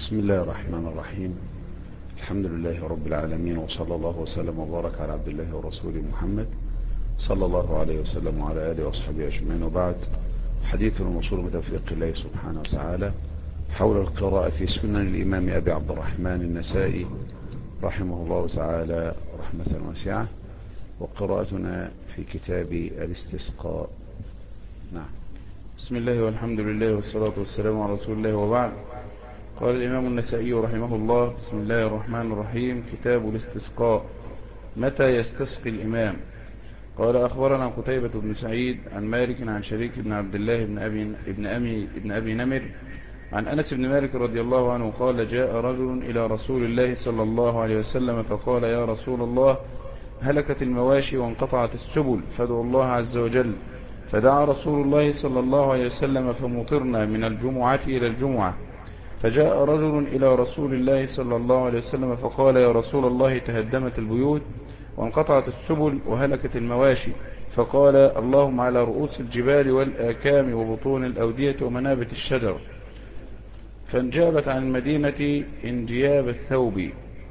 بسم الله الرحمن الرحيم. الحمد لله رب العالمين، وصلى الله وسلم وبارك على عبد الله ورسوله محمد صلى الله عليه وسلم وعلى آله وصحبه أجمعين. وبعد، حديث الوصول بتوفيق الله سبحانه وتعالى حول القراءة في سنن الإمام أبي عبد الرحمن النسائي رحمه الله تعالى رحمة واسعة، وقراءتنا في كتاب الاستسقاء. نعم. بسم الله والحمد لله والصلاة والسلام على رسول الله، وبعد. قال الإمام النسائي رحمه الله: بسم الله الرحمن الرحيم. كتاب الاستسقاء. متى يستسقي الإمام؟ قال: أخبرنا قتيبة بن سعيد عن مالك عن شريك بن عبد الله بن أبي نمر عن أنس بن مالك رضي الله عنه قال: جاء رجل إلى رسول الله صلى الله عليه وسلم فقال: يا رسول الله، هلكت المواشي وانقطعت السبل، فادعوا الله عز وجل. فدعا رسول الله صلى الله عليه وسلم فمطرنا من الجمعة إلى الجمعة. فجاء رجل إلى رسول الله صلى الله عليه وسلم فقال: يا رسول الله، تهدمت البيوت وانقطعت السبل وهلكت المواشي. فقال: اللهم على رؤوس الجبال والآكام وبطون الأودية ومنابت الشجر. فانجابت عن المدينة انجياب الثوب.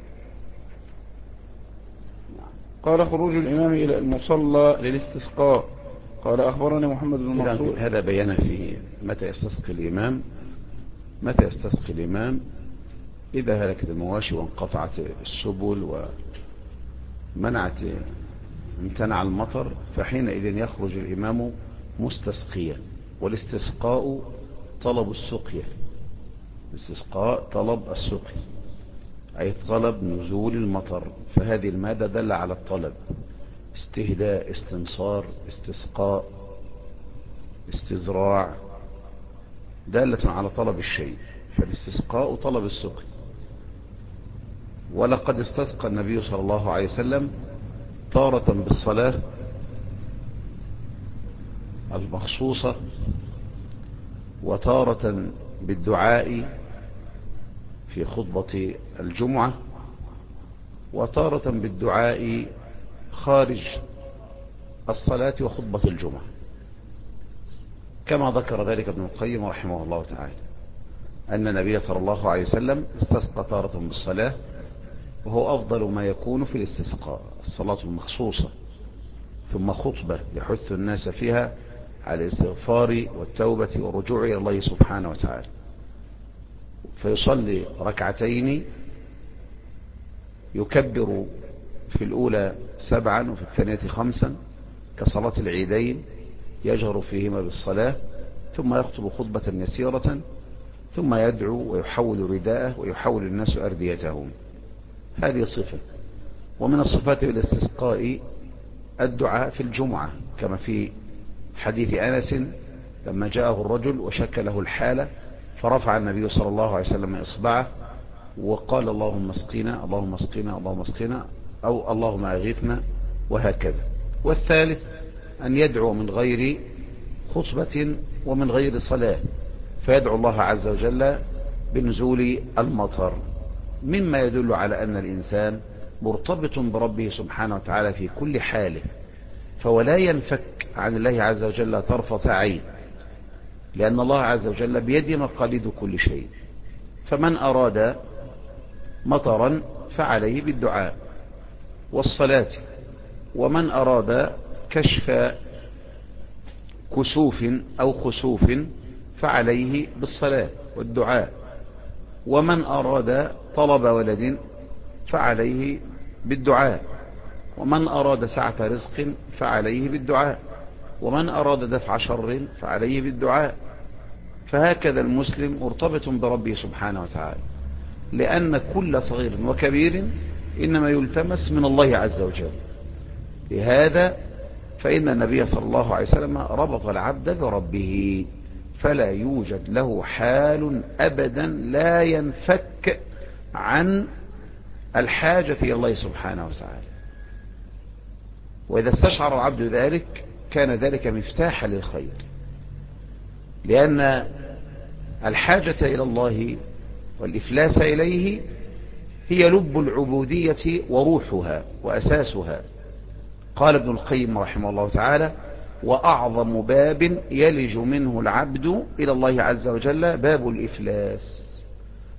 قال: خروج الإمام إلى المصلى للاستسقاء. قال: أخبرني محمد بن منصور. هذا بيان فيه متى يستسقي الإمام. متى يستسقي الإمام؟ إذا هلكت المواشي وانقطعت السبل امتنع المطر، فحينئذ يخرج الإمام مستسقيا. والاستسقاء طلب السقيا. الاستسقاء طلب السقي، أي طلب نزول المطر. فهذه المادة دل على الطلب: استهداء، استنصار، استسقاء، استزراع، دالة على طلب الشيء. فالاستسقاء طلب السقي. ولقد استسقى النبي صلى الله عليه وسلم تارة بالصلاة المخصوصة، وتارة بالدعاء في خطبة الجمعة، وتارة بالدعاء خارج الصلاة وخطبة الجمعة، كما ذكر ذلك ابن القيم رحمه الله تعالى، أن النبي صلى الله عليه وسلم استسقى تارة بالصلاة، وهو أفضل ما يكون في الاستسقاء الصلاة المخصوصة، ثم خطبة يحث الناس فيها على الاستغفار والتوبة والرجوع إلى الله سبحانه وتعالى. فيصلي ركعتين، يكبر في الأولى 7 وفي الثانية 5 كصلاة العيدين، يجهر فيهما بالصلاة، ثم يخطب خطبة يسيرة، ثم يدعو ويحول رداءه ويحول الناس أرديتهم. هذه صفة. ومن الصفات بالاستسقاء الدعاء في الجمعة، كما في حديث أنس لما جاءه الرجل وشك له الحالة، فرفع النبي صلى الله عليه وسلم إصبعه وقال: اللهم اسقنا، اللهم اسقنا، اللهم اسقنا، أو اللهم أغثنا، وهكذا. والثالث أن يدعو من غير خطبة ومن غير صلاة، فيدعو الله عز وجل بنزول المطر، مما يدل على أن الإنسان مرتبط بربه سبحانه وتعالى في كل حاله، فولا ينفك عن الله عز وجل طرفة عين، لأن الله عز وجل بيده مقاليد كل شيء. فمن أراد مطرا فعليه بالدعاء والصلاة، ومن أراد كشف كسوف أو خسوف فعليه بالصلاة والدعاء، ومن أراد طلب ولد فعليه بالدعاء، ومن أراد سعة رزق فعليه بالدعاء، ومن أراد دفع شر فعليه بالدعاء. فهكذا المسلم مرتبط بربه سبحانه وتعالى، لأن كل صغير وكبير إنما يلتمس من الله عز وجل. لهذا فإن النبي صلى الله عليه وسلم ربط العبد بربه، فلا يوجد له حال أبدا لا ينفك عن الحاجة إلى الله سبحانه وتعالى. وإذا استشعر العبد ذلك كان ذلك مفتاحا للخير، لأن الحاجة إلى الله والإفلاس إليه هي لب العبودية وروحها وأساسها. قال ابن القيم رحمه الله تعالى: وأعظم باب يلج منه العبد إلى الله عز وجل باب الإفلاس.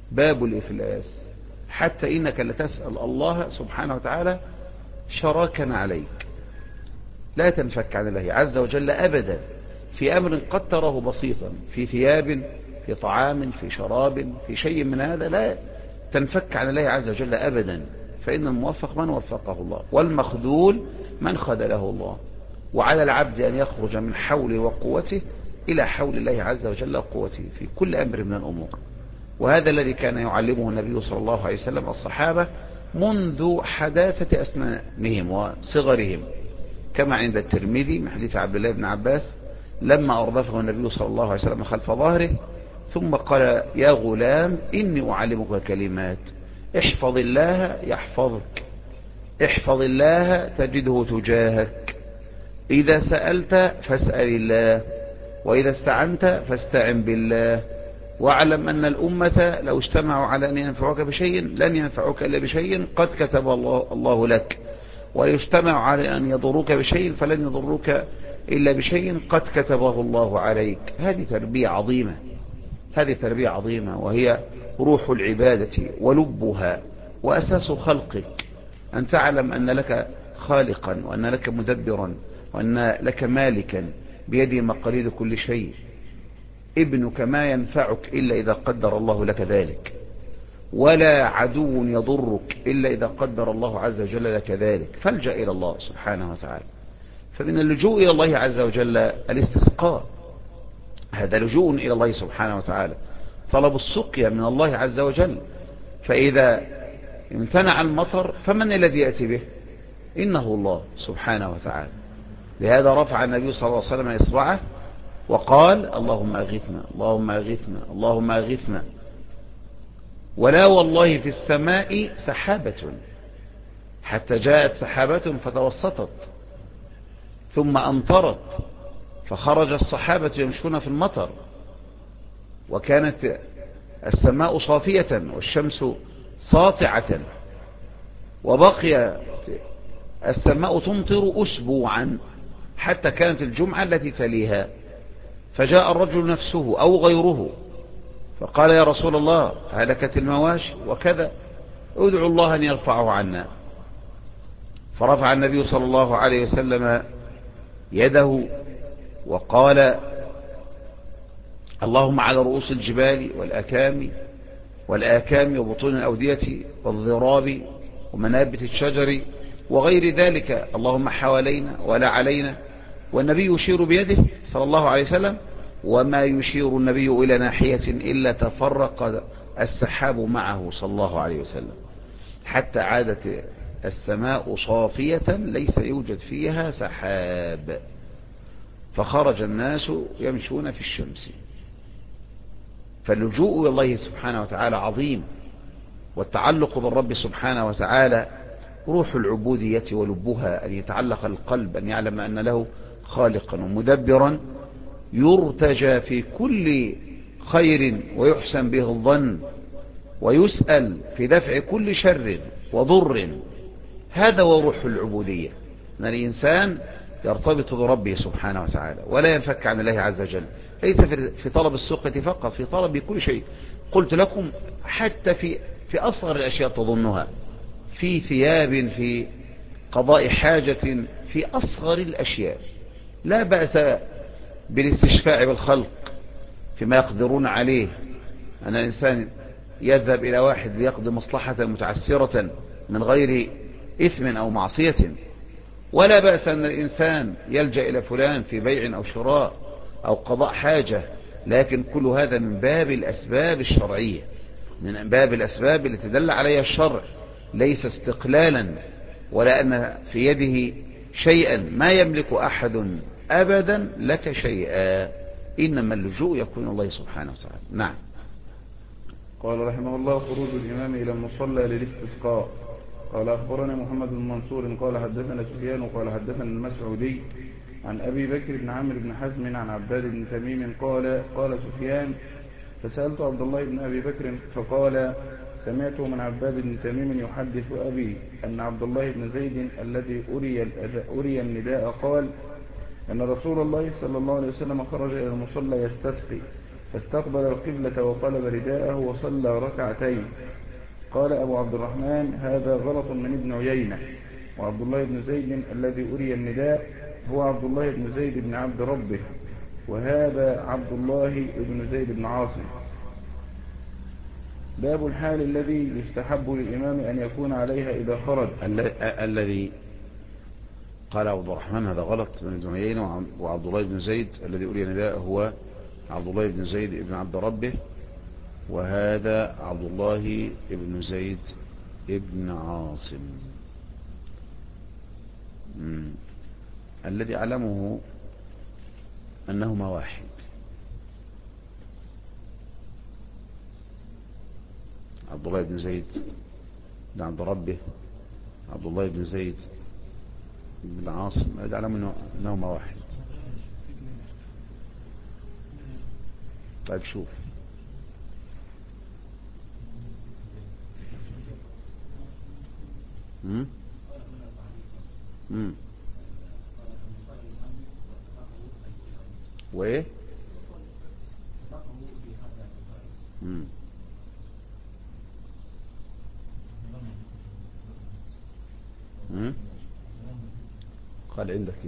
باب الإفلاس، حتى إنك لتسأل الله سبحانه وتعالى شراكا عليك، لا تنفك عن الله عز وجل أبدا في أمر قد تراه بسيطا، في ثياب، في طعام، في شراب، في شيء من هذا، لا تنفك عن الله عز وجل أبدا، فإن الموفق من وفقه الله، والمخذول من خذله الله. وعلى العبد أن يخرج من حوله وقوته إلى حول الله عز وجل وقوته في كل أمر من الأمور. وهذا الذي كان يعلمه النبي صلى الله عليه وسلم الصحابة منذ حداثة أسنانهم وصغرهم، كما عند الترمذي من حديث عبد الله بن عباس لما أردفه النبي صلى الله عليه وسلم خلف ظهره ثم قال: يا غلام إني أعلمك كلمات، احفظ الله يحفظك، احفظ الله تجده تجاهك، إذا سألت فاسأل الله، وإذا استعنت فاستعن بالله، واعلم أن الأمة لو اجتمعوا على أن ينفعوك بشيء لن ينفعوك إلا بشيء قد كتب الله لك، ويجتمع على أن يضروك بشيء فلن يضروك إلا بشيء قد كتبه الله عليك. هذه تربية عظيمة، هذه تربية عظيمة، وهي روح العبادة ولبها وأساس خلقك، أن تعلم أن لك خالقا، وأن لك مدبرا، وأن لك مالكا بيده مقاليد كل شيء. ابنك ما ينفعك إلا إذا قدر الله لك ذلك، ولا عدو يضرك إلا إذا قدر الله عز وجل لك ذلك، فالجأ إلى الله سبحانه وتعالى. فمن اللجوء إلى الله عز وجل الاستسقاء، هذا لجوء إلى الله سبحانه وتعالى، طلب السقيا من الله عز وجل. فإذا امتنع المطر فمن الذي يأتي به؟ إنه الله سبحانه وتعالى. لهذا رفع النبي صلى الله عليه وسلم إصبعه وقال: اللهم أغثنا، اللهم أغثنا، اللهم أغثنا. ولا والله في السماء سحابة، حتى جاءت سحابة فتوسطت ثم أمطرت، فخرج الصحابة يمشون في المطر، وكانت السماء صافية والشمس ساطعة، وبقي السماء تمطر أسبوعا حتى كانت الجمعة التي تليها، فجاء الرجل نفسه أو غيره فقال: يا رسول الله هلكت المواشي وكذا، ادعو الله أن يرفعه عنا. فرفع النبي صلى الله عليه وسلم يده وقال: اللهم على رؤوس الجبال والآكام وبطون الأودية والضراب ومنابت الشجر وغير ذلك، اللهم حوالينا ولا علينا. والنبي يشير بيده صلى الله عليه وسلم، وما يشير النبي إلى ناحية إلا تفرق السحاب معه صلى الله عليه وسلم، حتى عادت السماء صافية ليس يوجد فيها سحاب، فخرج الناس يمشون في الشمس. فاللجوء إلى الله سبحانه وتعالى عظيم، والتعلق بالرب سبحانه وتعالى روح العبودية ولبها، أن يتعلق القلب، أن يعلم أن له خالقا ومدبرا يرتجى في كل خير ويحسن به الظن، ويسأل في دفع كل شر وضر. هذا هو روح العبودية، أن الإنسان يرتبط بربه سبحانه وتعالى ولا ينفك عن الله عز وجل، ليس في طلب السقة فقط، في طلب كل شيء. قلت لكم حتى في أصغر الأشياء تظنها، في ثياب، في قضاء حاجة، في أصغر الأشياء. لا بأس بالاستشفاع بالخلق فيما يقدرون عليه، أن الإنسان يذهب إلى واحد ليقضي مصلحة متعسرة من غير إثم أو معصية، ولا بأس أن الإنسان يلجأ إلى فلان في بيع أو شراء أو قضاء حاجة، لكن كل هذا من باب الأسباب الشرعية، من باب الأسباب التي دل عليها الشرع، ليس استقلالا، ولا أن في يده شيئا ما يملك أحد أبدا لك شيئا، إنما اللجوء يكون الله سبحانه وتعالى. نعم. قال رحمه الله: خروج الإمام إلى المصلى للاستسقاء. قال: أخبرنا محمد بن منصور قال حدثنا سفيان قال حدثنا المسعودي عن أبي بكر بن عمرو بن حزم عن عباد بن تميم قال سفيان: فسألت عبد الله بن أبي بكر فقال: سمعته من عباد بن تميم يحدث أبي أن عبد الله بن زيد الذي أري النداء قال: أن رسول الله صلى الله عليه وسلم خرج إلى المصلى يستسقي، فاستقبل القبلة وقلب رداءه وصلى ركعتين. قال أبو عبد الرحمن: هذا غلط من ابن عيينة. وعبد الله بن زيد الذي أري النداء هو عبد الله بن زيد بن عبد ربه، وهذا عبد الله بن زيد بن عاصم. باب الحال الذي يستحب للإمام أن يكون عليها إذا خرج. الذي قال عبد الرحمن هذا غلط من ابن عيينة، وعبد الله بن زيد الذي أري النداء هو عبد الله بن زيد بن عبد ربه، وهذا عبد الله بن زيد بن عاصم. الذي أعلمه أنهما واحد. عبد الله بن زيد بن عبد ربه، عبد الله بن زيد بن عاصم، الذي أعلمه أنهما واحد. طيب شوف. وايه قال عندك ايه؟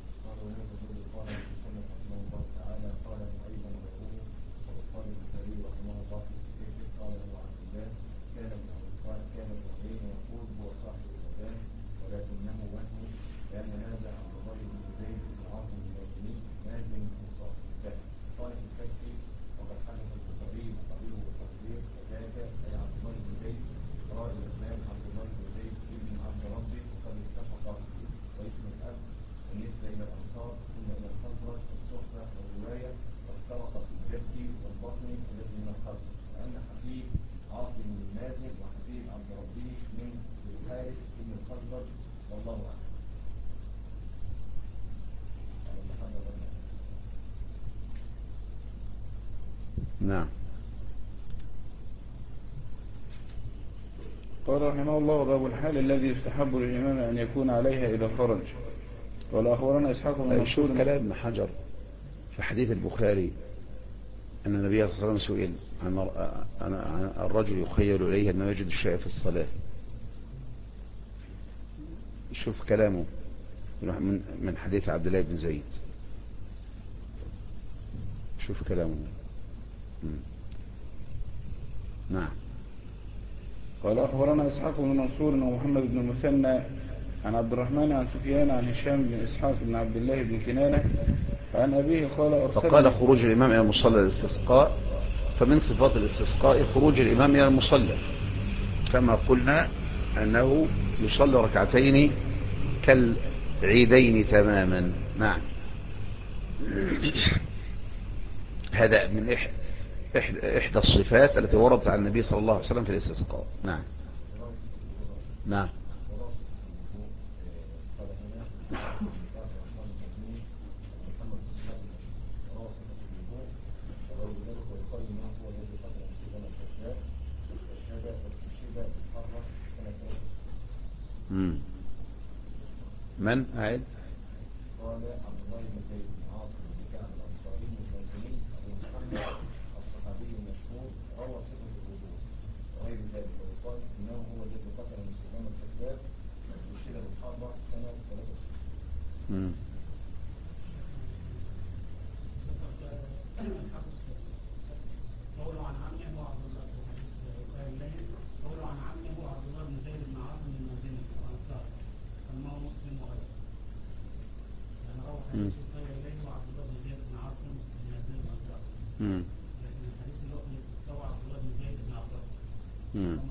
نعم. قال رحمه الله: باب الحال الذي يستحب للإمام أن يكون عليها إذا خرج. قال أخبرنا إسحاق بن منصور. شوف كلام ابن حجر في حديث البخاري أن النبي صلى الله عليه وسلم سئل عن الرجل يخيل إليه أنه يجد الشيء في الصلاة. شوف كلامه من حديث عبد الله بن زيد. شوف كلامه. نعم. قال أخبرنا إسحاق بن منصور ومحمد بن المثنى عن عبد الرحمن عن سفيان عن هشام بن إسحاق بن عبد الله بن كنانة عن أبيه قال فقال خروج الإمام إلى المصلى للاستسقاء، فمن صفات الاستسقاء خروج الإمام إلى المصلى، كما قلنا أنه يصلي ركعتين كالعيدين تماما. نعم. هذا من إحدى الصفات التي وردت عن النبي صلى الله عليه وسلم في الاستسقاء. نعم. نعم. من أعد؟ قال عبد الله بن زيد بن عاصم بن كعب الأنصاري المزني أبو محمد الصحابي المشهور روى صفة الوضوء وغير ذلك، ويقال إنه هو الذي قتل مسلم الكذاب وشيل بالحرة سنة 63. قوله عن عمه هو عبد الله قوله عن عمه هو عبد الله بن زيد بن عاصم المزني الأنصاري سماه مسلم وغيره. يعني روى حديث الخير إليه هو عبد الله بن زيد بن عاصم المزني الأنصاري. لكن الحديث اللي هو عبد الله بن زيد بن عبد الله.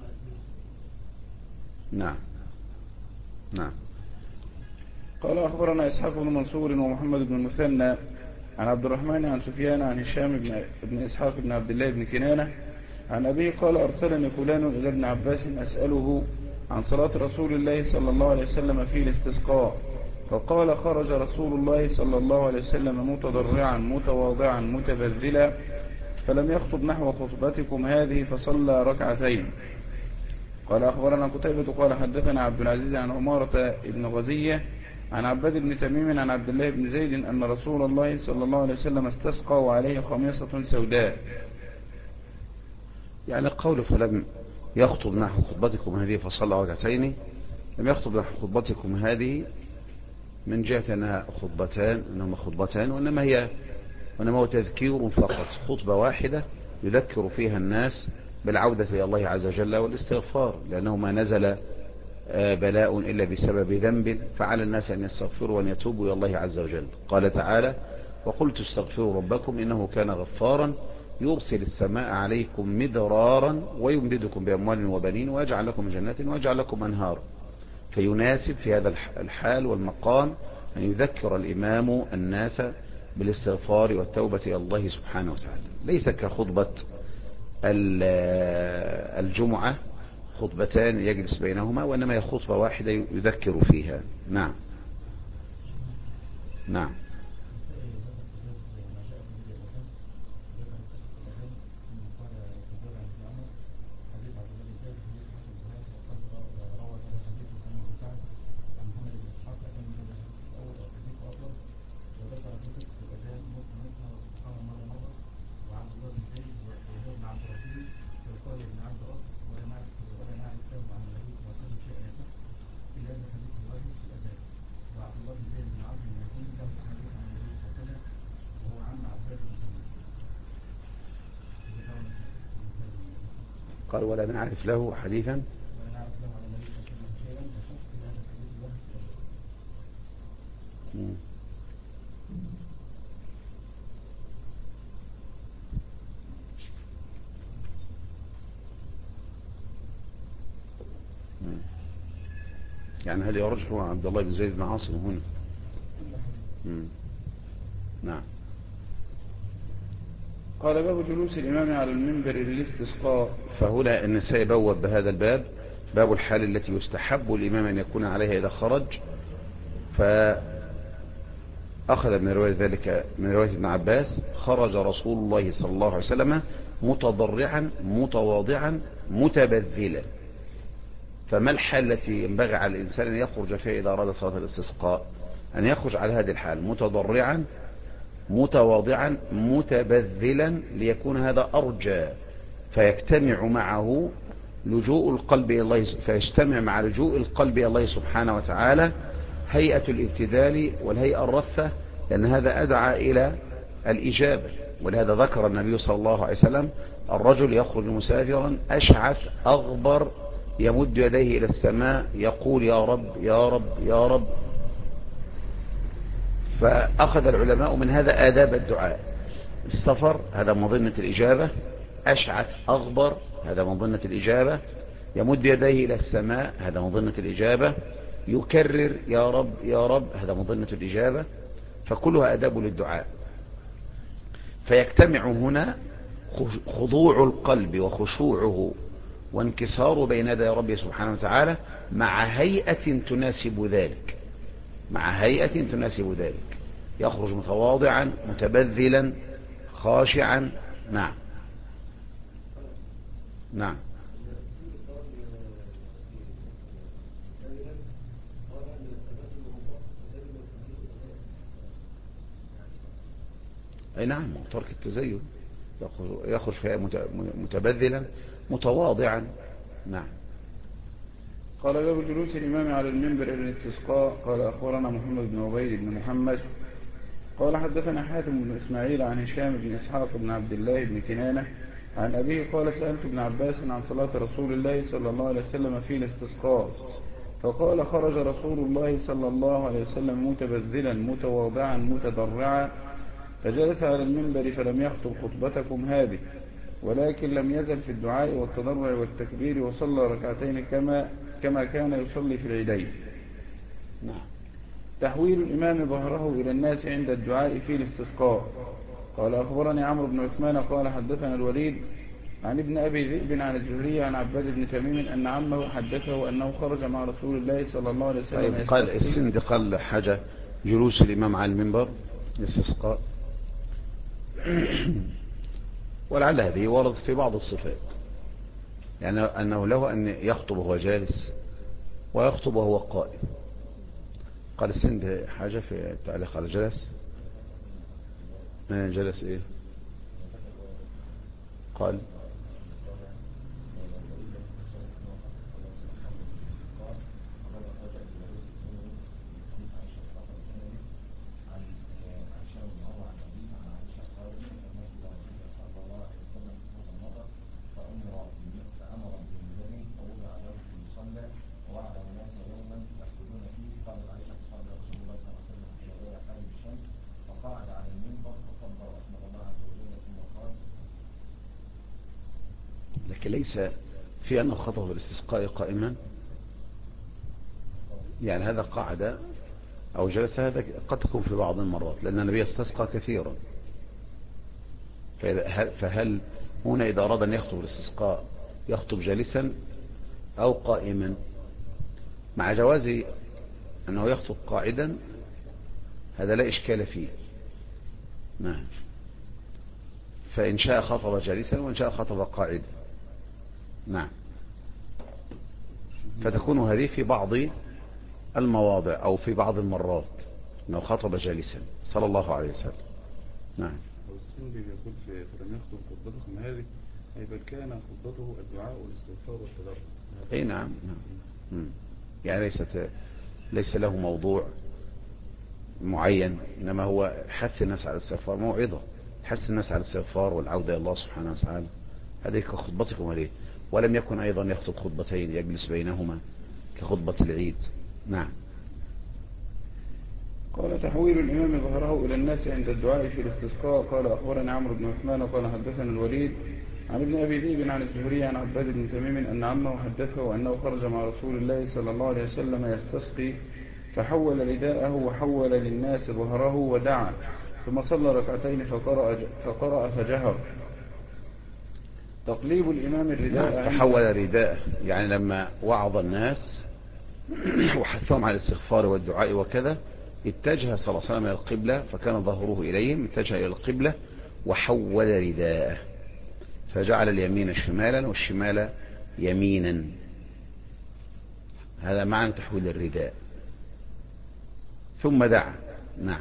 نعم. نعم. قال أخبرنا إسحاق بن منصور ومحمد بن المثنى عن عبد الرحمن عن سفيان عن هشام بن إسحاق بن عبد الله بن كنانة عن أبيه قال أرسلني فلان إلى ابن عباس أسأله عن صلاة رسول الله صلى الله عليه وسلم في الاستسقاء، فقال: خرج رسول الله صلى الله عليه وسلم متضرعا متواضعا متبذلا، فلم يخطب نحو خطبتكم هذه فصلى ركعتين. قال أخبرنا قتيبة قال حدثنا عبد العزيز عن عمارة ابن غزية عن عباد بن تميم عن عبد الله بن زيد أن رسول الله صلى الله عليه وسلم استسقى وعليه خميصة سوداء. يعني قول فلم يخطب نحو خطبتكم هذه فصلى ركعتين، لم يخطب نحو خطبتكم هذه من جهة أنها خطبتان وإنما هو تذكير فقط، خطبة واحدة يذكر فيها الناس بالعودة إلى الله عز وجل والاستغفار، لأنه ما نزل بلاء إلا بسبب ذنب، فعلى الناس أن يستغفروا وأن يتوبوا إلى الله عز وجل. قال تعالى: وقلت استغفروا ربكم إنه كان غفارا يرسل السماء عليكم مدرارا ويمددكم بأموال وبنين ويجعل لكم جنات ويجعل لكم أنهارا. فيناسب في هذا الحال والمقام أن يذكر الإمام الناس بالاستغفار والتوبة إلى الله سبحانه وتعالى، ليس كخطبة الجمعة خطبتان يجلس بينهما، وإنما هي خطبة واحدة يذكر فيها. نعم نعم. قال: ولا نعرف له حديثا. يعني هل يرجح عبد الله بن زيد بن عاصم هنا؟ نعم. قال: باب جلوس الإمام على المنبر للاستسقاء. فهنا النسائي بوب بهذا الباب، باب الحال التي يستحب الإمام أن يكون عليها إذا خرج، فأخذ من رواية ذلك من رواية ابن عباس: خرج رسول الله صلى الله عليه وسلم متضرعا متواضعا متبذلا. فما الحال التي ينبغي على الإنسان أن يخرج فيها إذا أراد صلاة الاستسقاء؟ أن يخرج على هذه الحال متضرعا متواضعا متبذلا، ليكون هذا أرجى، فيجتمع معه لجوء القلب إلى الله، فيجتمع مع لجوء القلب إلى الله سبحانه وتعالى هيئة الابتذال والهيئة الرثة، لأن هذا أدعى إلى الإجابة. ولهذا ذكر النبي صلى الله عليه وسلم: الرجل يخرج مسافرا أشعث أغبر يمد يديه إلى السماء يقول: يا رب يا رب يا رب. فأخذ العلماء من هذا آداب الدعاء. السفر هذا مظنة الإجابة، أشعث أغبر هذا مظنة الإجابة، يمد يديه إلى السماء هذا مظنة الإجابة، يكرر يا رب يا رب هذا مظنة الإجابة، فكلها آداب للدعاء. فيجتمع هنا خضوع القلب وخشوعه وانكساره بين يدي ربه سبحانه وتعالى مع هيئة تناسب ذلك، يخرج متواضعا متبذلا خاشعا. نعم نعم. أي نعم، ترك التزين يخرج فيها متبذلا متواضعا. نعم. قال: باب جلوس الإمام على المنبر للاستسقاء. قال: أخبرنا محمد بن عبيد بن محمد قال: حدثنا حاتم بن إسماعيل عن هشام بن إسحاق بن عبد الله بن كنانة عن أبيه قال: سألت ابن عباس عن صلاة رسول الله صلى الله عليه وسلم في الاستسقاء، فقال: خرج رسول الله صلى الله عليه وسلم متبذلا متواضعا متضرعا، فجلس على المنبر فلم يخطب خطبتكم هذه، ولكن لم يزل في الدعاء والتضرع والتكبير، وصلى ركعتين كما كان يصلي في العيدين. تحويل الإمام ظهره إلى الناس عند الدعاء في الاستسقاء. قال: أخبرني عمرو بن عثمان قال: حدثنا الوليد عن ابن أبي ذئب عن الزهري عن عباد بن تميم أن عمه حدثه أنه خرج مع رسول الله صلى الله عليه وسلم. طيب، قال السند قال حاجة جلوس الإمام على المنبر الاستسقاء، ولعل هذه وردت في بعض الصفات، يعني أنه له أن يخطب وهو جالس ويخطب وهو قائم. قال السند حاجة في التعليق على جلس. ما جلس ايه؟ قال لكن ليس في أنه خطب الاستسقاء قائما، يعني هذا قاعدة أو جلس، هذا قد تكون في بعض المرات لأن النبي استسقى كثيرا. فهل هنا إذا أراد أن يخطب الاستسقاء يخطب جالسا أو قائما؟ مع جواز أنه يخطب قاعدا هذا لا إشكال فيه. نعم. فإن شاء خطب جالسا وإن شاء خطب قاعدا. نعم. فتكون هذه في بعض المواضع أو في بعض المرات أنه خطب جالسا صلى الله عليه وسلم. نعم. والسندي يقول فلم يخطب خطبتكم هذه أي بل كان خطبته الدعاء والاستغفار والتضرع. أي نعم. نعم. يعني ليس له موضوع معين، إنما هو حث الناس على الاستغفار، موعظة حث الناس على الاستغفار والعودة إلى الله سبحانه وتعالى. هذه كخطبتكم هذه. ولم يكن أيضا يخطب خطبتين يجلس بينهما كخطبة العيد. نعم. قال تحويل الإمام ظهره إلى الناس عند الدعاء في الاستسقاء. قال أخبرنا عمرو بن عثمان قال حدثنا الوليد عن ابن أبي ذئب عن الزهري عن عباد بن تميم أن عمه حدثه أنه خرج مع رسول الله صلى الله عليه وسلم يستسقي فحول رداءه وحول للناس ظهره ودعا ثم صلى ركعتين فقرأ فجهر. تقليب الإمام الرداء. نعم. تحول رداءه يعني لما وعظ الناس وحثهم على الاستغفار والدعاء وكذا اتجه صلى الله عليه وسلم إلى القبلة فكان ظهره إليهم، اتجه إلى القبلة وحول رداءه فجعل اليمين شمالا والشمال يمينا. هذا معنى تحويل الرداء. ثم دعا. نعم.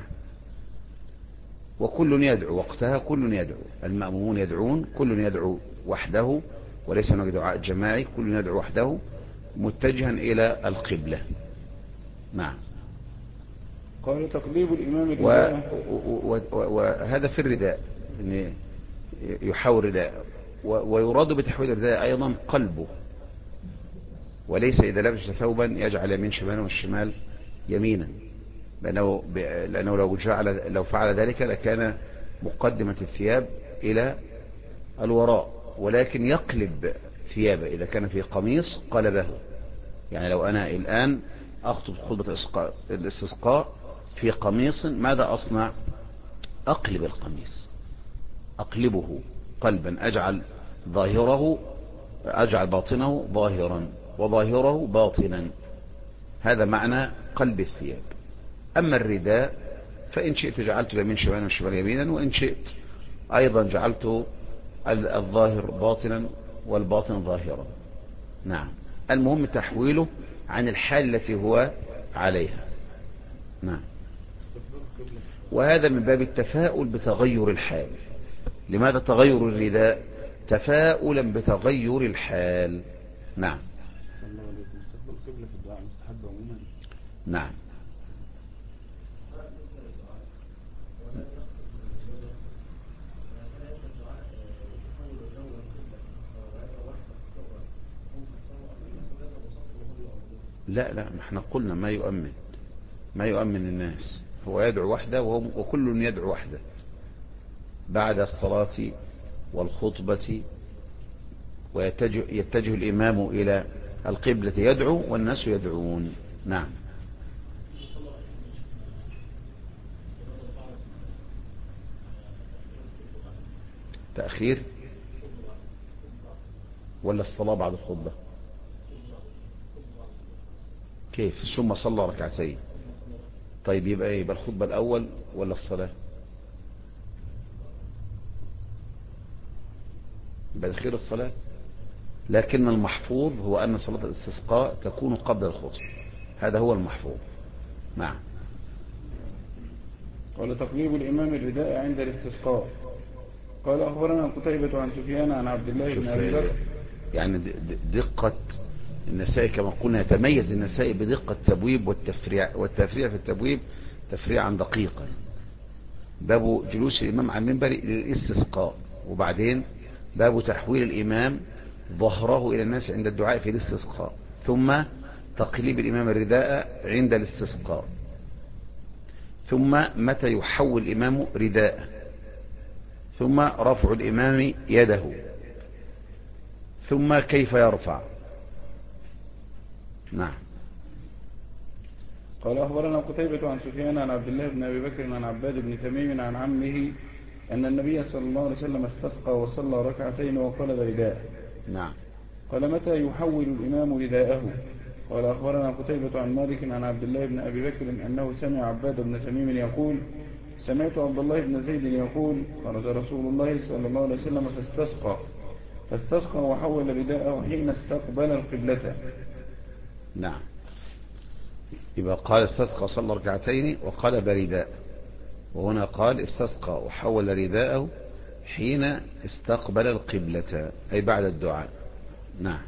وكل يدعو وقتها، كل يدعو، المأمومون يدعون، كل يدعو وحده وليس هناك دعاء جماعي، كل يدعو وحده متجها إلى القبلة. نعم. قال تقليب الإمام الرداء. وهذا في الرداء يعني يحاول رداء. ويراد بتحويل الرداء أيضا قلبه، وليس إذا لبس ثوبا يجعل يمين شمالا والشمال يمينا، لأنه لو فعل ذلك لكان مقدمة الثياب إلى الوراء، ولكن يقلب ثيابه. إذا كان في قميص قلبه. يعني لو أنا الآن أخطب خطبة الاستسقاء في قميص ماذا أصنع؟ أقلب القميص، أقلبه قلبا، أجعل باطنه ظاهرا وظاهره باطنا. هذا معنى قلب الثياب. أما الرداء فإن شئت جعلت اليمين شمالا والشمال يمينا، وإن شئت أيضا جعلت الظاهر باطنا والباطن ظاهرا. نعم. المهم تحويله عن الحال التي هو عليها. نعم. وهذا من باب التفاؤل بتغير الحال. لماذا تغير الرداء؟ تفاؤلا بتغير الحال. نعم. نعم. لا احنا قلنا ما يؤمن الناس، هو يدعو وحده وكل يدعو وحده بعد الصلاة والخطبة، ويتجه الإمام إلى القبلة يدعو والناس يدعون. نعم. تأخير ولا الصلاة بعد الخطبة؟ كيف؟ ثم صلى ركعتين. طيب يبقى الخطبة الأول ولا الصلاة؟ يبقى تأخير الصلاة. لكن المحفوظ هو أن صلاة الاستسقاء تكون قبل الخطبة، هذا هو المحفوظ. نعم. قال تقليب الإمام الرداء عند الاستسقاء. قال أخبرنا قتيبة عن سفيان عن عبد الله بن أبي بكر. يعني دقة النسائي كما قلنا، يتميز النسائي بدقة التبويب والتفريع في التبويب تفريعا دقيقا. باب جلوس الإمام على المنبر للاستسقاء، وبعدين باب تحويل الإمام ظهره إلى الناس عند الدعاء في الاستسقاء، ثم تقليب الإمام الرداء عند الاستسقاء، ثم متى يحول الإمام رداء، ثم رفع الإمام يده، ثم كيف يرفع. نعم. قال أخبرنا قتيبة عن سفيان عن عبد الله بن أبي بكر عن عباد بن تميم عن عمه أن النبي صلى الله عليه وسلم استسقى وصلى ركعتين وقلب رداءه. نعم. قال متى يحول الإمام رداءه؟ قال أخبرنا قتيبة عن مالك عن عبد الله بن أبي بكر أنه سمع عباد بن تميم يقول سمعت عبد الله بن زيد يقول خرج رسول الله صلى الله عليه وسلم فاستسقى وحول رداءه حين استقبل القبلة. نعم. يبقى قال استسقى صلى ركعتين وقلب رداء، وهنا قال استسقى وحول رداءه حين استقبل القبلة، أي بعد الدعاء. نعم.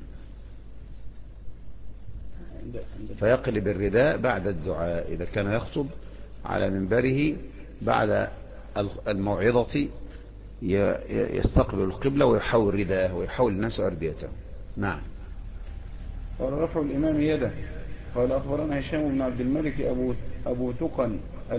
فيقلب الرداء بعد الدعاء إذا كان يخطب على منبره بعد الموعظة، يستقبل القبلة ويحول رداءه ويحول الناس أرديته. نعم. قال رفع الإمام يده. قال أخبرنا هشام بن عبد الملك أبو تقي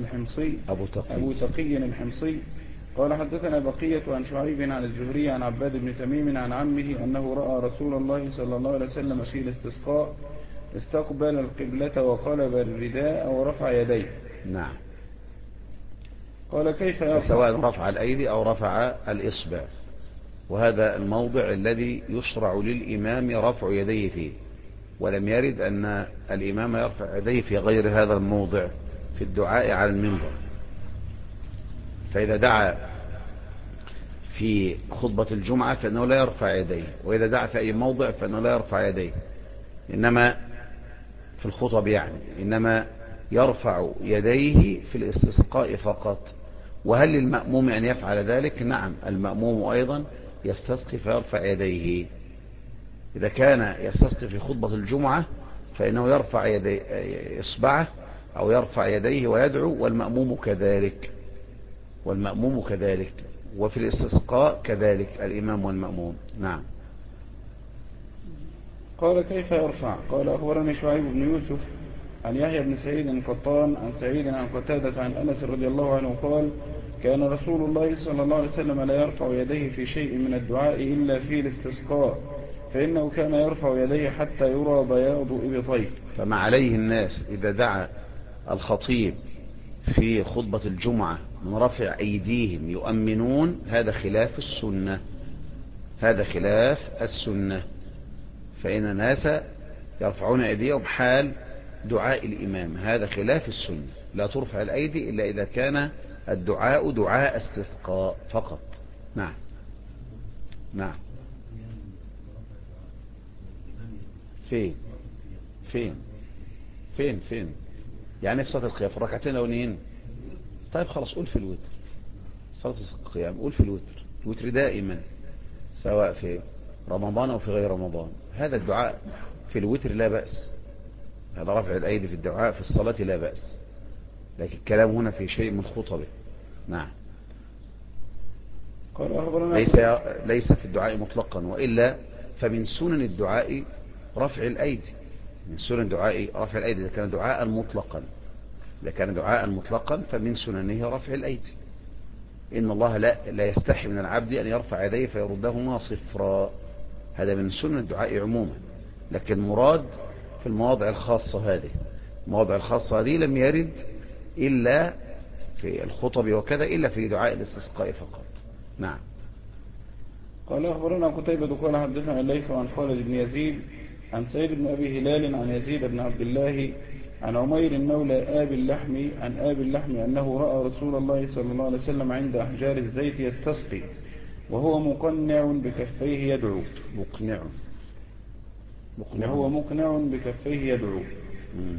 الحمصي قال حدثنا بقية عن شعيب عن الزهري عن عباد بن تميم عن عمه أنه رأى رسول الله صلى الله عليه وسلم في الاستسقاء استقبل القبلة وقلب الرداء ورفع يديه. نعم. قال كيف يرفع؟ سواء رفع الأيدي أو رفع الإصبع، وهذا الموضع الذي يشرع للإمام رفع يديه فيه، ولم يرد أن الإمام يرفع يديه في غير هذا الموضع في الدعاء على المنبر. فإذا دعا في خطبة الجمعة فإنه لا يرفع يديه، وإذا دعا في أي موضع فإنه لا يرفع يديه، إنما في الخطب إنما يرفع يديه في الاستسقاء فقط. وهل للمأموم أن يفعل ذلك؟ نعم، المأموم أيضا يستسقي فيرفع يديه. إذا كان يستسقي في خطبة الجمعة فإنه يرفع إصبعه أو يرفع يديه ويدعو، والمأموم كذلك، وفي الاستسقاء كذلك الإمام والمأموم. نعم. قال كيف يرفع؟ قال أخبرني شعيب بن يوسف عن يحيى بن سعيد القطان عن سعيد عن قتادة عن أنس رضي الله عنه قال كان رسول الله صلى الله عليه وسلم لا يرفع يديه في شيء من الدعاء إلا في الاستسقاء، فإنه كان يرفع يديه حتى يرى بياض إبطيه. فما عليه الناس إذا دعا الخطيب في خطبة الجمعة من رفع أيديهم يؤمنون، هذا خلاف السنة، فإن الناس يرفعون أيديهم حال دعاء الإمام، هذا خلاف السنة. لا ترفع الأيدي إلا إذا كان الدعاء دعاء استسقاء فقط. نعم. نعم. فين يعني في صلاة القيام في الركعتين الأولين. طيب خلاص قول في الوتر، صلاة القيام قول في الوتر دائما سواء في رمضان أو في غير رمضان. هذا الدعاء في الوتر لا بأس، هذا رفع الأيدي في الدعاء في الصلاة لا بأس، لكن الكلام هنا في شيء من خطبه. نعم. ليس في الدعاء مطلقا، وإلا فمن سنن الدعاء رفع الأيدي، من سنن الدعاء رفع الأيدي. إذا كان دعاء مطلقا فمن سننه رفع الأيدي. إن الله لا يستحي من العبد أن يرفع يديه فيردهما صفرا، هذا من سنن الدعاء عموما. لكن مراد في المواضع الخاصة هذه، المواضع الخاصة هذه لم يرد إلا في الخطب وكذا، إلا في دعاء الاستسقاء فقط. نعم. قال أخبرنا قتيبة قال حدثنا الليث عن خالد بن يزيد عن سيد بن أبي هلال عن يزيد بن عبد الله عن عمير مولى آب اللحم أنه رأى رسول الله صلى الله عليه وسلم عند أحجار الزيت يستسقي وهو مقنع بكفيه يدعو. مقنع وهو مقنع بكفيه يدعو.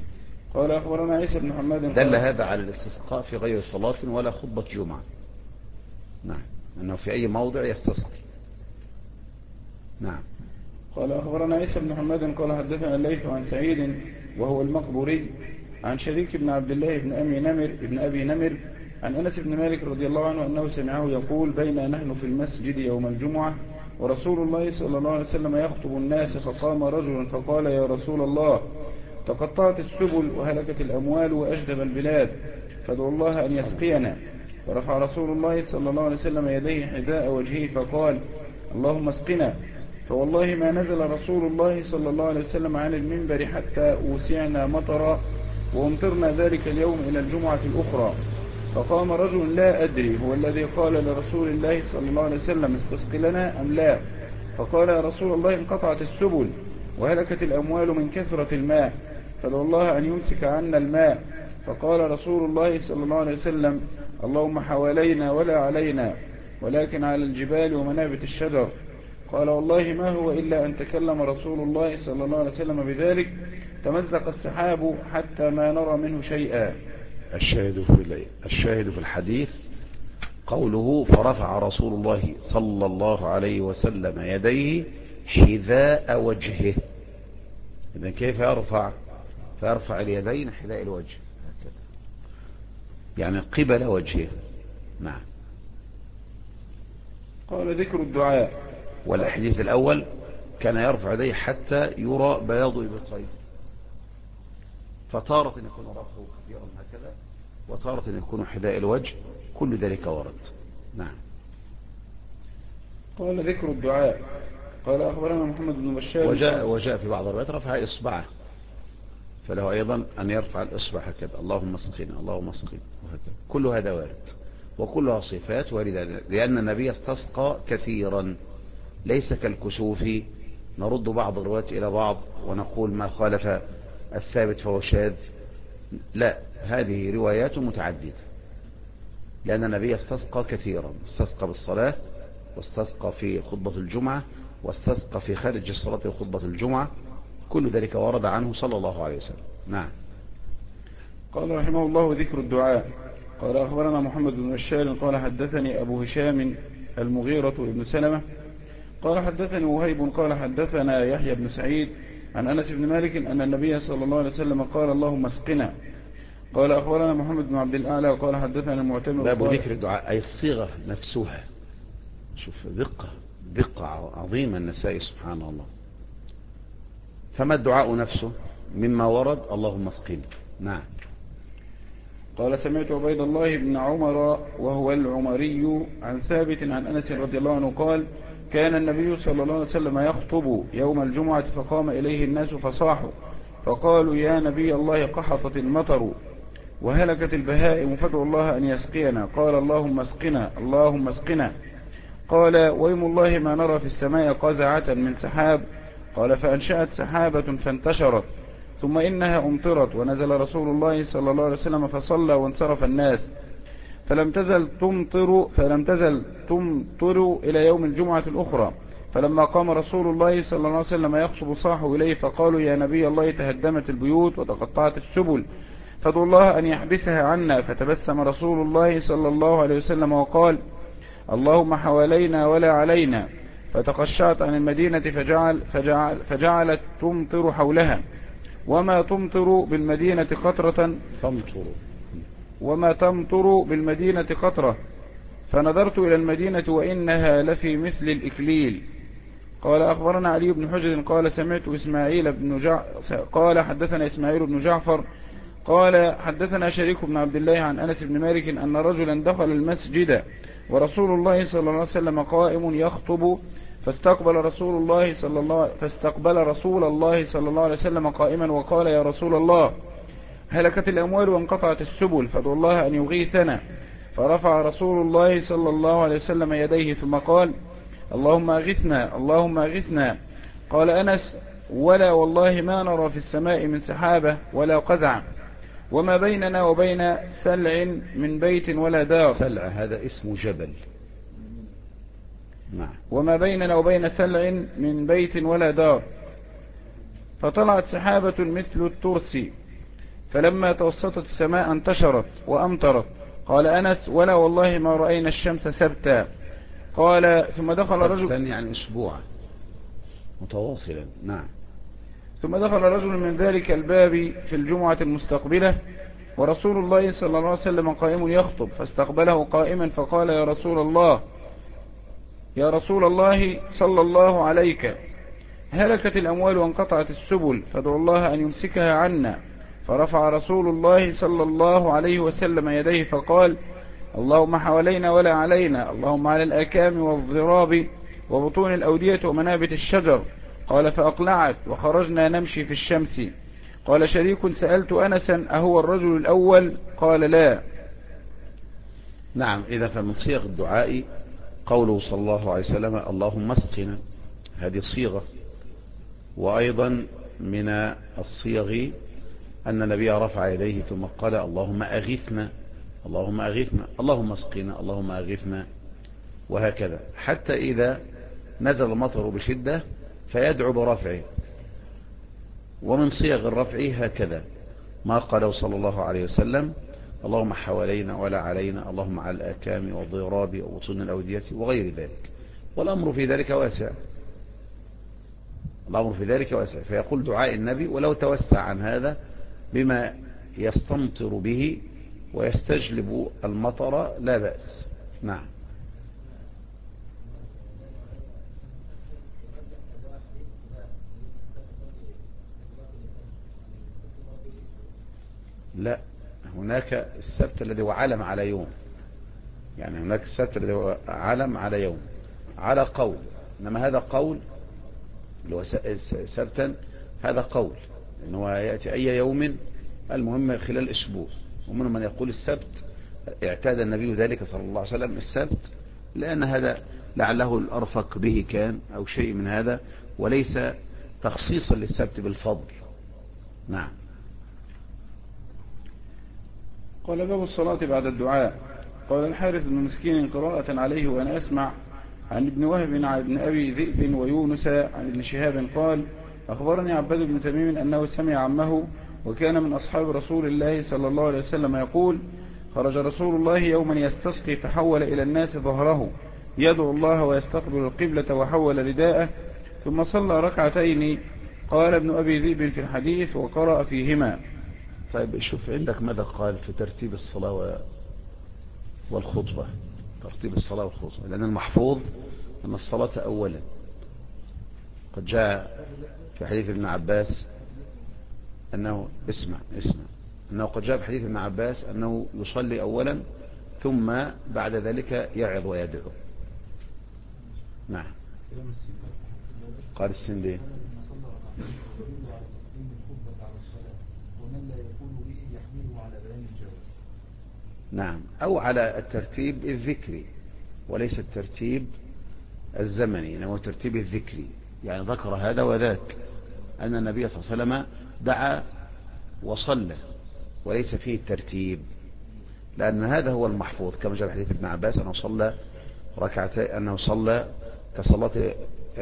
قال أخبرنا عيسى بن حماد دل هذا على الاستسقاء في غير صلاة ولا خطبة جمعة. نعم، أنه في أي موضع يستسقي. نعم. قال أخبرنا عيسى بن حماد قال حدثنا الليث عن سعيد وهو المقبوري عن شريك بن عبد الله بن أبي نمر عن أنس بن مالك رضي الله عنه أنه سمعه يقول: بين نحن في المسجد يوم الجمعة ورسول الله صلى الله عليه وسلم يخطب الناس، فقام رجل فقال: يا رسول الله، تقطعت السبل وهلكت الأموال وأجدب البلاد، فادعوا الله أن يسقينا. ورفع رسول الله صلى الله عليه وسلم يديه حذاء وجهه فقال: اللهم اسقنا. فوالله ما نزل رسول الله صلى الله عليه وسلم عن المنبر حتى أوسعنا مطرا، وامطرنا ذلك اليوم إلى الجمعة الأخرى. فقام رجل: لا أدري هو الذي قال لرسول الله صلى الله عليه وسلم استسق لنا أم لا؟ فقال: يا رسول الله، انقطعت السبل وهلكت الأموال من كثرة الماء، فادعوا الله أن يمسك عنا الماء. فقال رسول الله صلى الله عليه وسلم: اللهم حوالينا ولا علينا، ولكن على الجبال ومنابت الشجر. قال: والله ما هو إلا أن تكلم رسول الله صلى الله عليه وسلم بذلك، تمزق السحاب حتى ما نرى منه شيئا. الشاهد في الحديث قوله: فرفع رسول الله صلى الله عليه وسلم يديه حذاء وجهه. إذن كيف يرفع؟ فيرفع اليدين حذاء الوجه، يعني قبل وجهه. نعم. قال: ذكر الدعاء. والحديث الأول كان يرفع يديه حتى يرى بياض إبطيه، فتارة يكون رفعه كثيرا هكذا، وتارة يكون حذاء الوجه، كل ذلك ورد. نعم. قال: ذكر الدعاء. قال: أخبرنا محمد بن بشار وجاء في بعض الروايات رفع إصبعه، فله أيضا أن يرفع الإصبع هكذا: اللهم اسقنا اللهم اسقنا، وهكذا. كل هذا وارد، وكلها صفات واردة، لأن النبي استسقى كثيرا، ليس كالكسوف نرد بعض الروايات إلى بعض ونقول ما خالف الثابت فهو شاذ. لا، هذه روايات متعددة، لأن النبي استسقى كثيرا، استسقى بالصلاة، واستسقى في خطبة الجمعة، واستسقى في خارج الصلاة وخطبة الجمعة، كل ذلك ورد عنه صلى الله عليه وسلم. نعم. قال رحمه الله: ذكر الدعاء. قال: أخبرنا محمد بن بشار قال حدثني أبو هشام المغيرة بن سلمة قال حدثني وهيب قال حدثنا يحيى بن سعيد عن أنس بن مالك أن النبي صلى الله عليه وسلم قال: اللهم اسقنا. قال: أخبرنا محمد بن عبد الأعلى قال حدثنا المعتمر. باب ذكر الدعاء أي الصيغة نفسها. شوف دقة عظيمة النسائي سبحان الله. فما الدعاء نفسه مما ورد: اللهم اسقنا. نعم. قال: سمعت عبيد الله بن عمر وهو العمري عن ثابت عن أنس رضي الله عنه قال: كان النبي صلى الله عليه وسلم يخطب يوم الجمعة، فقام إليه الناس فصاحوا فقالوا: يا نبي الله، قحطت المطر وهلكت البهائم، فادعوا الله أن يسقينا. قال: اللهم اسقنا اللهم اسقنا. قال: ويم الله ما نرى في السماء قزعة من سحاب. قال: فأنشأت سحابة فانتشرت، ثم إنها أمطرت، ونزل رسول الله صلى الله عليه وسلم فصلى وانصرف الناس، فلم تزل تمطر إلى يوم الجمعة الأخرى. فلما قام رسول الله صلى الله عليه وسلم يخطب صاحوا إليه فقالوا: يا نبي الله، تهدمت البيوت وتقطعت السبل، فادعوا الله أن يحبسها عنا. فتبسم رسول الله صلى الله عليه وسلم وقال: اللهم حوالينا ولا علينا. فتقشعت عن المدينة فجعلت تمطر حولها، وما تمطر بالمدينة قطرة، فنظرت إلى المدينة وإنها لفي مثل الإكليل. قال: أخبرنا علي بن حجر قال: قال: حدثنا إسماعيل بن جعفر قال: حدثنا شريك بن عبد الله عن أنس بن مالك أن رجلا دخل المسجد ورسول الله صلى الله عليه وسلم قائم يخطب، فاستقبل رسول الله صلى الله عليه وسلم قائما وقال: يا رسول الله، هلكت الأموال وانقطعت السبل، فادعوا الله أن يغيثنا. فرفع رسول الله صلى الله عليه وسلم يديه ثم قال: اللهم أغثنا اللهم أغثنا. قال أنس: ولا والله ما نرى في السماء من سحابة ولا قزع، وما بيننا وبين سلع من بيت ولا دار. سلع هذا اسم جبل. نعم. وما بيننا وبين سلع من بيت ولا دار. فطلعت سحابة مثل الترس فلما توسطت السماء انتشرت وأمطرت. قال أنس: ولا والله ما رأينا الشمس سبتا. قال: ثم دخل رجل، يعني أسبوعا متواصلا. نعم. ثم دخل رجل من ذلك الباب في الجمعة المستقبلة ورسول الله صلى الله عليه وسلم قائم يخطب، فاستقبله قائما فقال: يا رسول الله صلى الله عليك، هلكت الأموال وانقطعت السبل، فادعوا الله أن يمسكها عنا. فرفع رسول الله صلى الله عليه وسلم يديه فقال: اللهم حوالينا ولا علينا، اللهم على الأكام والضراب وبطون الأودية ومنابت الشجر. قال: فأقلعت وخرجنا نمشي في الشمس. قال شريك: سألت أنسا: أهو الرجل الأول؟ قال: لا. نعم. إذا فمن صيغ الدعاء قوله صلى الله عليه وسلم: اللهم اسقنا، هذه صيغة. وأيضا من الصيغ أن النبي رفع يديه ثم قال: اللهم أغثنا، اللهم أغثنا، اللهم اسقنا، اللهم أغثنا، وهكذا حتى إذا نزل المطر بشدة فيدعو برفعه. ومن صيغ الرفع هكذا ما قاله صلى الله عليه وسلم: اللهم حوالينا ولا علينا، اللهم على الآكام والضراب وبطون الأودية وغير ذلك. والأمر في ذلك واسع، الأمر في ذلك واسع. فيقول دعاء النبي ولو توسع عن هذا بما يستمطر به ويستجلب المطر لا بأس. نعم. لا، هناك السبت الذي هو علم على يوم، يعني هناك السبت الذي هو علم على يوم على قول، إنما هذا قول اللي هو سبتا، هذا قول إنه يأتي أي يوم، المهم خلال أسبوع. ومن من يقول السبت اعتاد النبي ذلك صلى الله عليه وسلم السبت، لأن هذا لعله الأرفق به كان أو شيء من هذا، وليس تخصيصا للسبت بالفضل. نعم. قال: باب الصلاة بعد الدعاء. قال الحارث بن مسكين: قراءة عليه وأنا أسمع عن ابن وهب عن ابن أبي ذئب ويونس عن ابن شهاب قال: أخبرني عباد بن تميم أنه سمع عمه وكان من أصحاب رسول الله صلى الله عليه وسلم يقول: خرج رسول الله يوما يستسقي فحول إلى الناس ظهره يدعو الله ويستقبل القبلة وحول رداءه ثم صلى ركعتين. قال ابن أبي ذئب في الحديث: وقرأ فيهما. طيب شوف عندك ماذا قال في ترتيب الصلاة والخطبة. ترتيب الصلاة والخطبة، لأن المحفوظ أن الصلاة أولا. قد جاء في حديث ابن عباس أنه اسمع أنه قد جاء في حديث ابن عباس أنه يصلي أولا ثم بعد ذلك يعظ ويدعو. نعم. قال السندي: نعم، أو على الترتيب الذكري وليس الترتيب الزمني، إنما الترتيب الذكري، يعني ذكر هذا وذاك، أن النبي صلى الله عليه وسلم دعا وصلى وليس فيه الترتيب، لأن هذا هو المحفوظ كما جاء في حديث ابن عباس أنه صلى ركعتين، أنه صلى كصلاة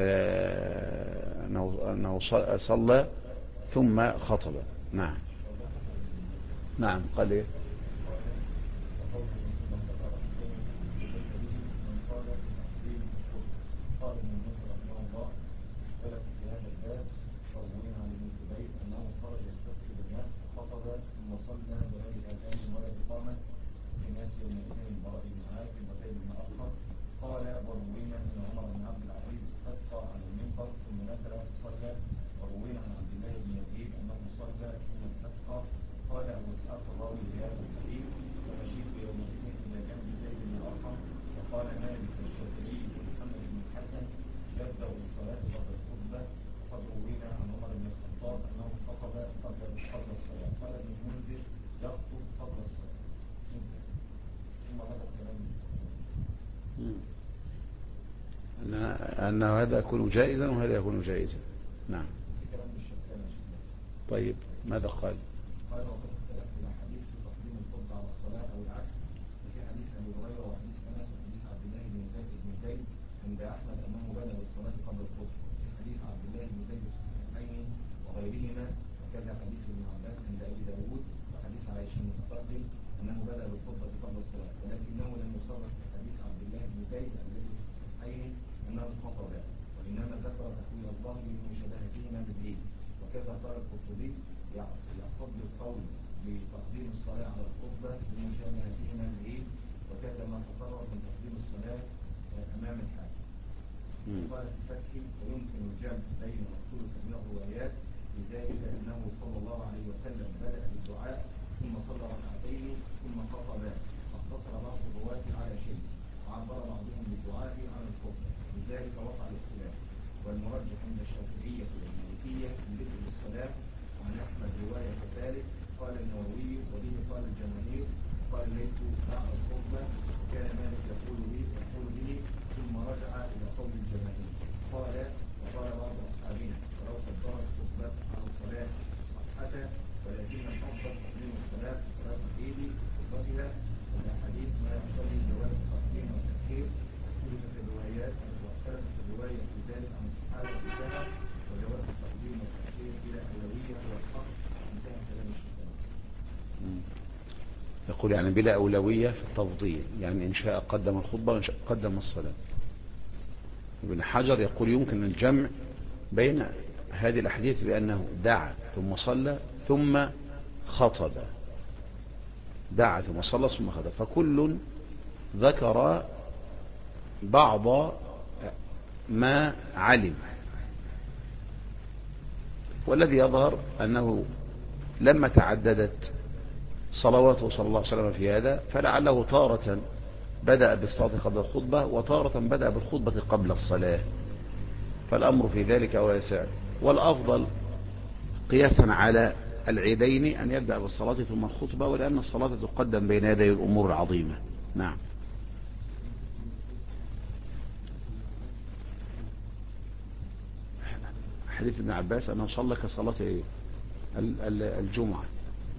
أنه صلى ثم خطب. نعم. نعم. قال إيه؟ قال ابن المنذر رحمه الله: اختلف في هذا الباب، فروينا عن ابن الزبير انه خرج يستسقي بالناس فخطب ثم صلى بغير اذان ولا اقامه في ناس يومئذ البراء بن عازب وزيد بن اخر. قال: وروينا ان عمر بن عبد العزيز استسقى على المنبر ثم نزل فصلى. وروينا عن عبد الله بن يزيد انه صلى ثم استسقى. قال ابو اسحاق الراوي بهذا الحديث: فمشيت يومئذ الى جنب زيد بن ارقم. وقال مالك والشافعي ومحمد بن الحسن: يبدأ الصلاة قبل الخطبة. وقد روينا عن عمر بن الخطاب أنه خطب قبل الصلاة. قال ابن المنذر: يخطب قبل الصلاة. ثم هذا الكلام أن هذا يكون جائزا وهذا يكون جائزا. نعم. طيب ماذا قال؟ قال: وقد اختلفت الأحاديث في تقديم الخطبة على الصلاة أو العكس، وفي حديث أبي هريرة وحديث أنس وحديث عبد الله بن زيد عند أحمد أنه بدأ بالصلاة قبل الخطبة، في حديث عبد الله بن زيد في الصحيحين وغيرهما، وكذا حديث ابن عباس عند أبي داود العيش المتقدم أنه بدأ بالخطبة قبل الصلاة، ولكنه لم يصرح في حديث عبد الله بن زيد الذي في الصحيحين أنه خطب، وإنما ذكر تحويل الظهر لمشابهتهما بالعيد. وكذا قال القرطبي يقتضي القول بتقديم الصلاة على الخطبة لمشابهتهما بالعيد، وكذا ما تقرر من تقديم الصلاة أمام الحاج. وقال في الفتح ويمكن الجمع بين مقصود من الروايات، لذلك أنه صلى الله عليه وسلم بدأ بالدعاء ثم صلى ركعتين ثم خطب، فاقتصر بعض الرواة على شيء وعبر بعضهم بالدعاء على الخطبة، لذلك وقع الاختلاف. والمرجح عند الشافعية والمالكية من ذكر الصلاة، وعن أحمد رواية كذلك. قال النووي وبه قال الجماهير، قال ليس بعد الخطبة، وكان مالك يقول به ثم رجع إلى قول الجماهير. وقال بعض أصحابنا ولو قدرت الخطبة على الصلاة صحته، ولكن الأفضل تقديم الصلاة في صلاة العيد خطبتها، والأحاديث ما يقتضي جواز التقديم والتأخير. واختلفت الرواية في ذلك عن الصحابة كلها، وجواز التقديم والتأخير بلا أولوية هو الحق. انتهى كلام الشيخ. يقول يعني بلا أولوية في التفضيل، يعني إن شاء قدم الخطبة وإن شاء قدم الصلاة. ابن حجر يقول يمكن الجمع بين هذه الأحاديث بأنه دعا ثم صلى ثم خطب، دعا ثم صلى ثم خطب، فكل ذكر بعض ما علم. والذي يظهر أنه لما تعددت صلواته صلى الله عليه وسلم في هذا، فلعله تارة بدأ بالصلاة قبل الخطبة، وتارة بدأ بالخطبة قبل الصلاة، فالأمر في ذلك واسع. والأفضل قياسا على العيدين أن يبدأ بالصلاة ثم الخطبة، ولأن الصلاة تقدم بين يدي الأمور العظيمة. نعم. حديث ابن عباس أنه صلى كصلاة الجمعة.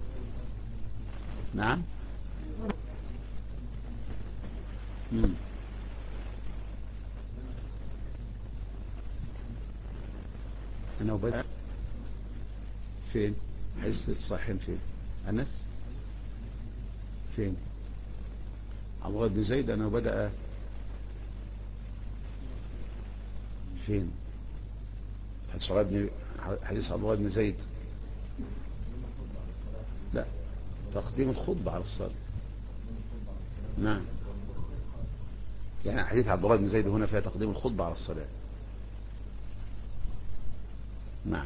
نعم. أنه بدأ فين؟ حديث الصحيحين فين؟ أنس فين؟ عبد الله بن زيد أنه بدأ فين؟ حديث عبد الله بن زيد، لا، تقديم الخطبة على الصلاة. نعم، يعني حديث عبد الله بن زيد هنا فيها تقديم الخطبة على الصلاة. نعم.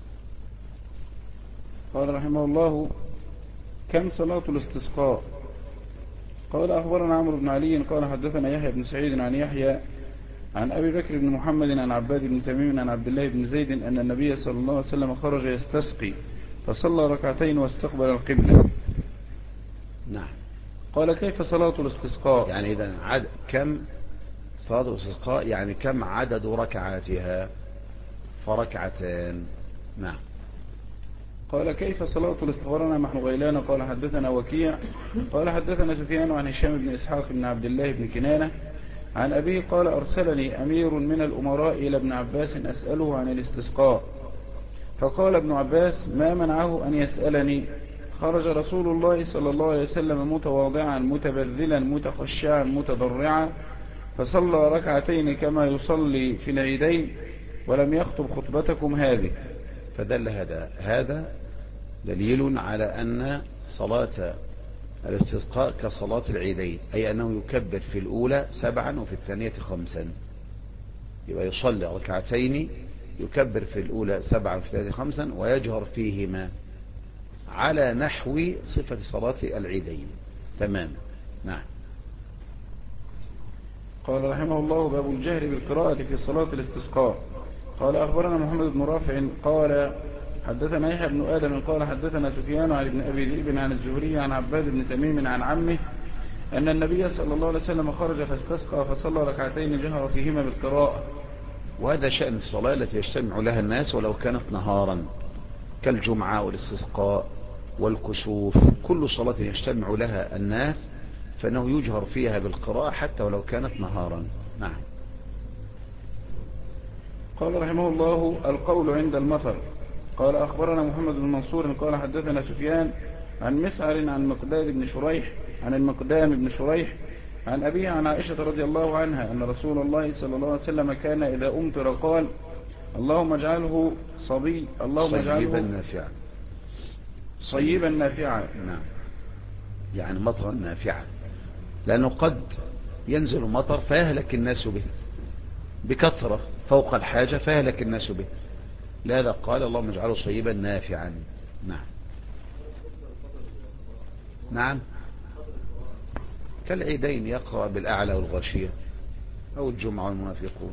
قال رحمه الله: كم صلاة الاستسقاء؟ قال أخبرنا عمرو بن علي قال حدثنا يحيى بن سعيد عن يحيى عن أبي بكر بن محمد عن عباد بن تميم عن عبد الله بن زيد أن النبي صلى الله عليه وسلم خرج يستسقي فصلى ركعتين واستقبل القبلة. نعم. قال: كيف صلاة الاستسقاء؟ يعني إذا كم صلاة الاستسقاء، يعني كم عدد ركعاتها؟ فركعتان. نعم. قال: كيف صلاة الاستغفار؟ نحن غيلان. قال: حدثنا وكيع قال حدثنا سفيان عن هشام بن إسحاق بن عبد الله بن كنانة عن أبيه قال: أرسلني أمير من الأمراء إلى ابن عباس أسأله عن الاستسقاء، فقال ابن عباس: ما منعه أن يسألني؟ خرج رسول الله صلى الله عليه وسلم متواضعا متبذلا متخشعا متضرعا، فصلى ركعتين كما يصلي في العيدين، ولم يخطب خطبتكم هذه. فدل هذا دليل على أن صلاة الاستسقاء كصلاة العيدين، أي أنه يكبر في الأولى 7 وفي الثانية 5. يبقى يصلي ركعتين يكبر في الأولى 7 وفي الثانية 5، ويجهر فيهما على نحو صفة صلاة العيدين تماما. نعم. قال رحمه الله: باب الجهر بالقراءة في صلاة الاستسقاء. قال: أخبرنا محمد بن رافع قال حدثنا يحيى بن آدم قال حدثنا سفيان عن ابن أبي ذئب عن الزهري عن عباد بن تميم عن عمه أن النبي صلى الله عليه وسلم خرج فاستسقى فصلى ركعتين جهر فيهما بالقراءة. وهذا شأن الصلاة التي يجتمع لها الناس ولو كانت نهارا، كالجمعة والاستسقاء والكسوف، كل صلاة يجتمع لها الناس فإنه يجهر فيها بالقراءة حتى ولو كانت نهارا. نعم. قال رحمه الله: القول عند المطر. قال: أخبرنا محمد بن منصور قال حدثنا سفيان عن مسعر عن مقداد بن شريح عن المقدام بن شريح عن أبيها عن عائشة رضي الله عنها أن رسول الله صلى الله عليه وسلم كان إذا أمطر قال اللهم اجعله صيبا نافعا. صيبا نافعا. نعم، يعني مطرا نافعا، لأنه قد ينزل مطر فيهلك الناس به بكثرة فوق الحاجة، فيهلك الناس به، لذا قال اللهم اجعله صيبا نافعا. نعم نعم، كالعيدين يقرأ بالأعلى والغاشية أو الجمعة والمنافقون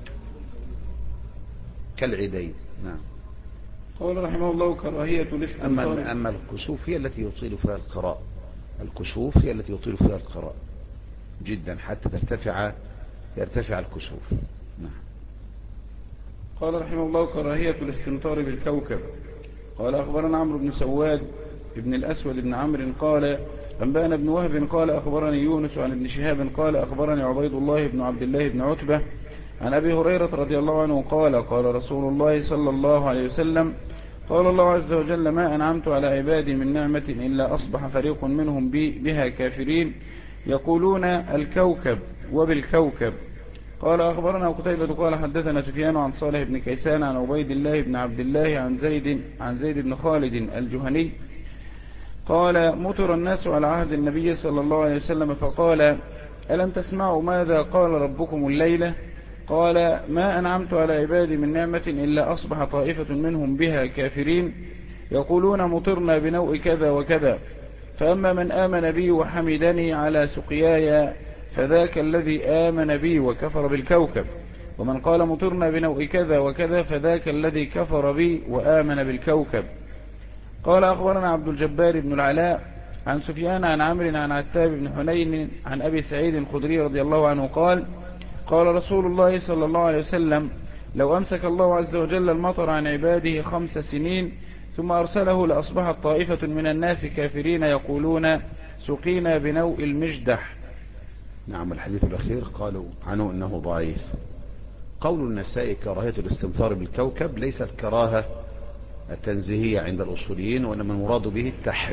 كالعيدين. نعم. قال رحمه الله كراهية الاستنصار. أما الكسوف هي التي يطيل فيها القراء، الكسوف هي التي يطيل فيها القراء جدا حتى يرتفع الكسوف. نعم. قال رحمه الله كراهية الاستنطار بالكوكب. قال أخبرنا عمرو بن سواد ابن الأسود بن عمرو قال أنبأنا بن وهب قال أخبرني يونس عن ابن شهاب قال أخبرني عبيد الله بن عبد الله بن عتبة عن أبي هريرة رضي الله عنه قال قال رسول الله صلى الله عليه وسلم قال الله عز وجل ما أنعمت على عبادي من نعمة إلا أصبح فريق منهم بها كافرين يقولون الكوكب وبالكوكب. قال أخبرنا قتيبة قال حدثنا سفيان عن صالح بن كيسان عن عبيد الله بن عبد الله عن زيد بن خالد الجهني قال مطر الناس على عهد النبي صلى الله عليه وسلم فقال ألم تسمعوا ماذا قال ربكم الليلة؟ قال ما أنعمت على عبادي من نعمة إلا أصبح طائفة منهم بها كافرين يقولون مطرنا بنوء كذا وكذا فأما من آمن بي وحمدني على سقياي فذاك الذي آمن بي وكفر بالكوكب ومن قال مطرنا بنوء كذا وكذا فذاك الذي كفر بي وآمن بالكوكب. قال أخبرنا عبد الجبار بن العلاء عن سفيان عن عمرو عن عتاب بن حنين عن أبي سعيد الخدري رضي الله عنه قال قال رسول الله صلى الله عليه وسلم لو أمسك الله عز وجل المطر عن عباده 5 سنين ثم أرسله لأصبحت طائفة من الناس كافرين يقولون سقينا بنوء المجدح. نعم. الحديث الأخير قالوا عنه إنه ضعيف. قول النسائي كراهية الاستنثار بالكوكب ليست كراهة التنزيهية عند الأصوليين، وإنما المراد به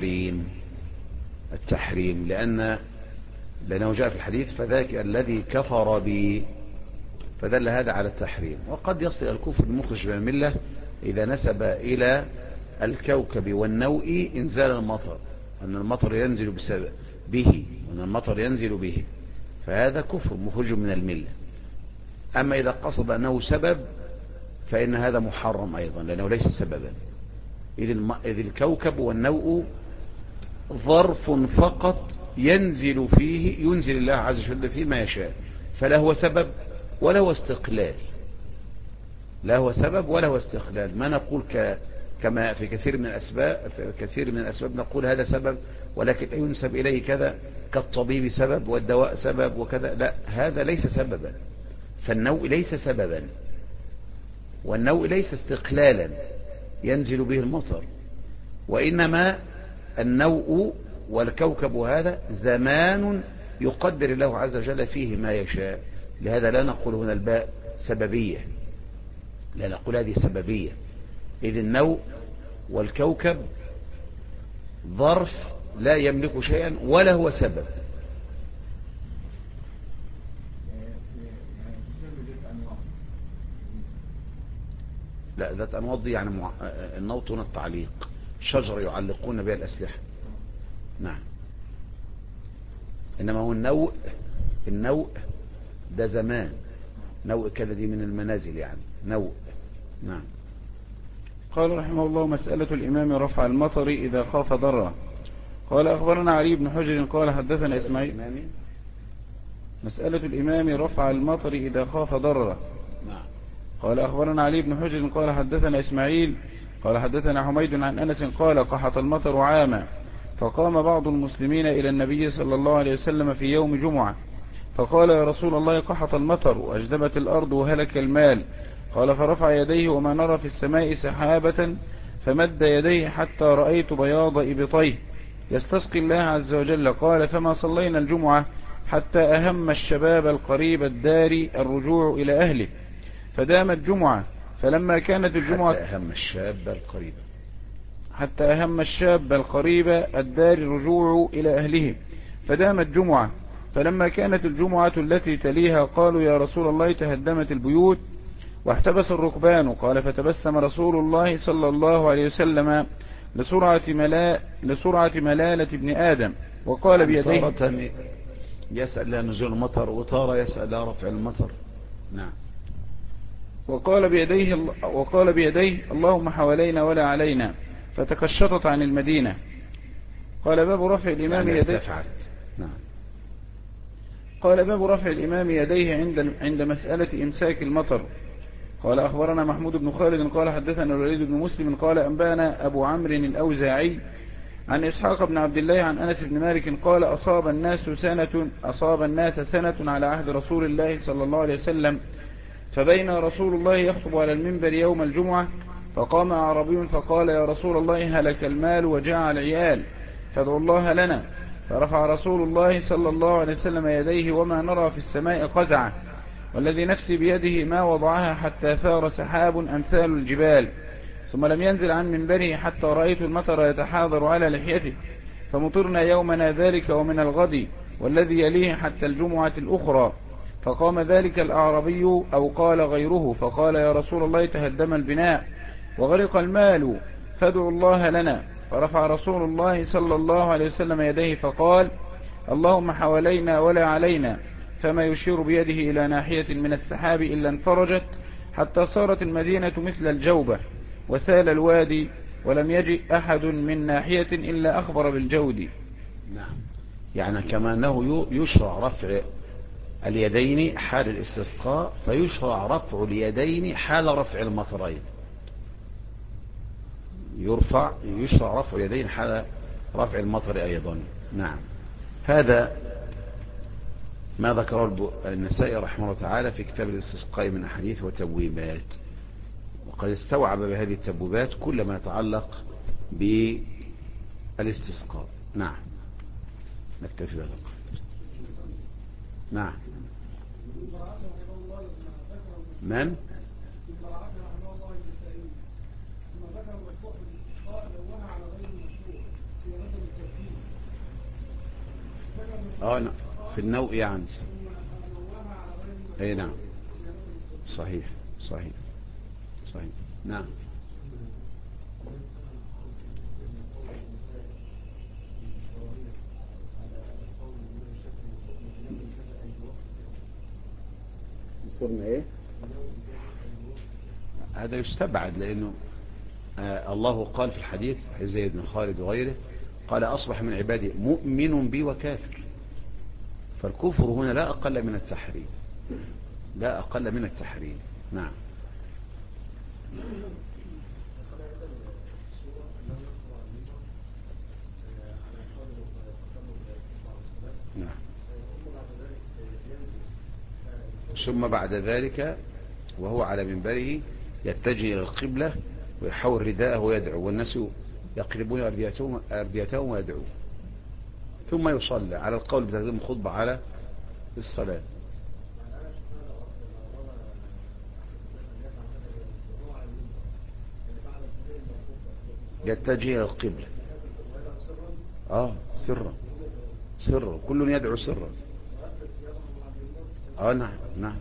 التحريم لأنه جاء في الحديث فذاك الذي كفر بي، فدل هذا على التحريم. وقد يصل الكفر المخرج من الملة إذا نسب إلى الكوكب والنوء إنزال المطر، أن المطر ينزل به، فهذا كفر مخرج من الملة. أما إذا قصد أنه سبب فإن هذا محرم أيضا لأنه ليس سببا، إذ الكوكب والنوء ظرف فقط ينزل الله عز وجل فيه ما يشاء، فلا هو سبب ولا هو استقلال، ما نقول كما في كثير من الأسباب نقول هذا سبب ولكن ينسب إليه كذا، كالطبيب سبب والدواء سبب وكذا، لا، هذا ليس سببا. فالنوء ليس سببا والنوء ليس استقلالا ينزل به المطر، وإنما النوء والكوكب هذا زمان يقدر الله عز وجل فيه ما يشاء. لهذا لا نقول هنا الباء سببية، لا نقول هذه سببية، إذ النوء والكوكب ظرف لا يملك شيئا ولا هو سبب. لا، ذات أنواط دي يعني النوط هنا التعليق، شجرة يعلقون بها الأسلحة. نعم. إنما هو النوء ده زمان، نوء كذا دي من المنازل يعني نوء. نعم. قال رحمه الله مسألة الإمام رفع المطر إذا خاف ضره. قال أخبرنا علي بن حجر قال حدثنا إسماعيل. مسألة الإمام رفع المطر إذا خاف ضره. نعم. قال أخبرنا علي بن حجر قال حدثنا إسماعيل قال حدثنا حميد عن أنس قال قحط المطر عاما، فقام بعض المسلمين إلى النبي صلى الله عليه وسلم في يوم جمعة فقال يا رسول الله قحط المطر وأجدبت الأرض وهلك المال. قال فرفع يديه وما نرى في السماء سحابة، فمد يديه حتى رأيت بياض إبطيه يستسقي الله عز وجل. قال فما صلينا الجمعة حتى أهم الشباب القريب الدار الرجوع إلى أهله، فدامت جمعة. فلما كانت الجمعة حتى أهم الشاب القريب حتى أهم الشاب القريب الدار الرجوع إلى أهله، فدامت جمعة. فلما كانت الجمعة التي تليها قالوا يا رسول الله تهدمت البيوت واحتبس الركبان. قال فتبسم رسول الله صلى الله عليه وسلم لسرعة ملالة ابن آدم وقال بيديه تارة يسأل لا نزول المطر وتارة يسأل لا رفع المطر. نعم. وقال بيديه اللهم حوالينا ولا علينا، فتكشطت عن المدينة. قال باب رفع الإمام يعني يديه. نعم. قال باب رفع الإمام يديه عند مسألة إمساك المطر. قال أخبرنا محمود بن خالد قال حدثنا الوليد بن مسلم قال أنبانا أبو عمرو الأوزاعي عن إسحاق بن عبد الله عن أنس بن مالك قال أصاب الناس سنة على عهد رسول الله صلى الله عليه وسلم، فبين رسول الله يخطب على المنبر يوم الجمعة فقام أعرابي فقال يا رسول الله هلك المال وجاع العيال فادعوا الله لنا. فرفع رسول الله صلى الله عليه وسلم يديه وما نرى في السماء قزعة، والذي نفسي بيده ما وضعها حتى ثار سحاب أمثال الجبال، ثم لم ينزل عن منبره حتى رأيت المطر يتحاضر على لحيته، فمطرنا يومنا ذلك ومن الغد والذي يليه حتى الجمعة الأخرى. فقام ذلك الأعرابي أو قال غيره فقال يا رسول الله تهدم البناء وغرق المال فادعوا الله لنا. فرفع رسول الله صلى الله عليه وسلم يديه فقال اللهم حوالينا ولا علينا، فما يشير بيده إلى ناحية من السحاب إلا انفرجت حتى صارت المدينة مثل الجوبة وسال الوادي ولم يجئ أحد من ناحية إلا أخبر بالجود. نعم. يعني كما أنه يشرع رفع اليدين حال الاستسقاء فيشرع رفع اليدين حال رفع المطرين. يشرع رفع اليدين حال رفع المطر أيضا. نعم. هذا ما ذكره النسائي رحمه الله تعالى في كتاب الاستسقاء من أحاديث وتبويبات، وقد استوعب بهذه التبويبات كل ما يتعلق بالاستسقاء. نعم. نكتفي بهذا. نعم. من؟ في النوء يعني. اي نعم. صحيح. نعم. ايه هذا يستبعد، لانه الله قال في الحديث زيد بن خالد وغيره قال اصبح من عبادي مؤمن بي وكافر، فالكفر هنا لا اقل من التحريم. نعم. نعم. ثم بعد ذلك وهو على منبره يتجه إلى القبلة ويحول رداءه ويدعو، والناس يقلبون أرديتهم ويدعو، ثم يصلى على القول بتقديم الخطبة على الصلاة. يتجه إلى القبلة سرا كل يدعو سرا. نعم.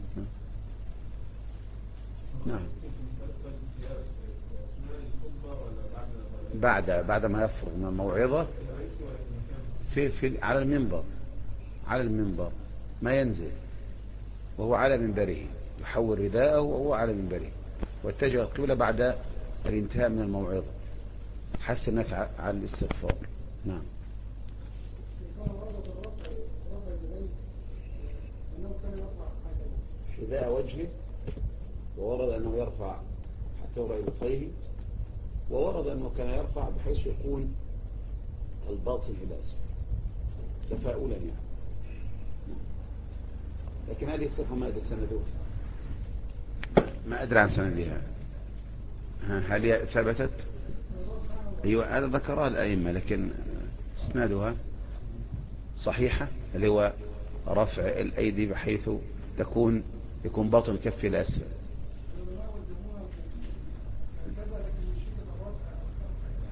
بعد ما يفرغ من الموعظة على المنبر ما ينزل وهو على منبره، يحول رداءه وهو على منبره واتجه القبلة بعد الانتهاء من الموعظة، حث الناس على الاستغفار. نعم. شذاء وجهه، وورد أنه يرفع حتى يرى إبطيه، وورد أنه كان يرفع بحيث يكون الباطن إلى أسفل تفاؤلا يعني. لكن هذه الصفة ما أدري سندوها، ما أدري عن سندها. هل هي ثبتت؟ أيوة هذا ذكرها الأئمة، لكن اسنادها صحيحة، اللي هو رفع الأيدي بحيث يكون باطن الكف إلى أسفل.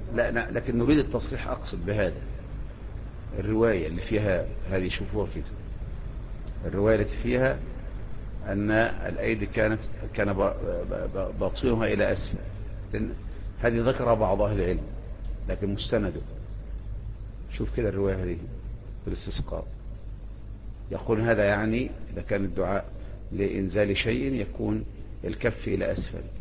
لا لكن نريد التصريح، أقصد بهذا الرواية اللي فيها هذه، شوفوها كده، الرواية التي فيها أن الأيدي كان باطنها إلى أسفل، هذه ذكرها بعض أهل العلم لكن مستنده. شوف كده الرواية هذه في الاستسقاء، يقول هذا يعني إذا كان الدعاء لإنزال شيء يكون الكف إلى أسفل،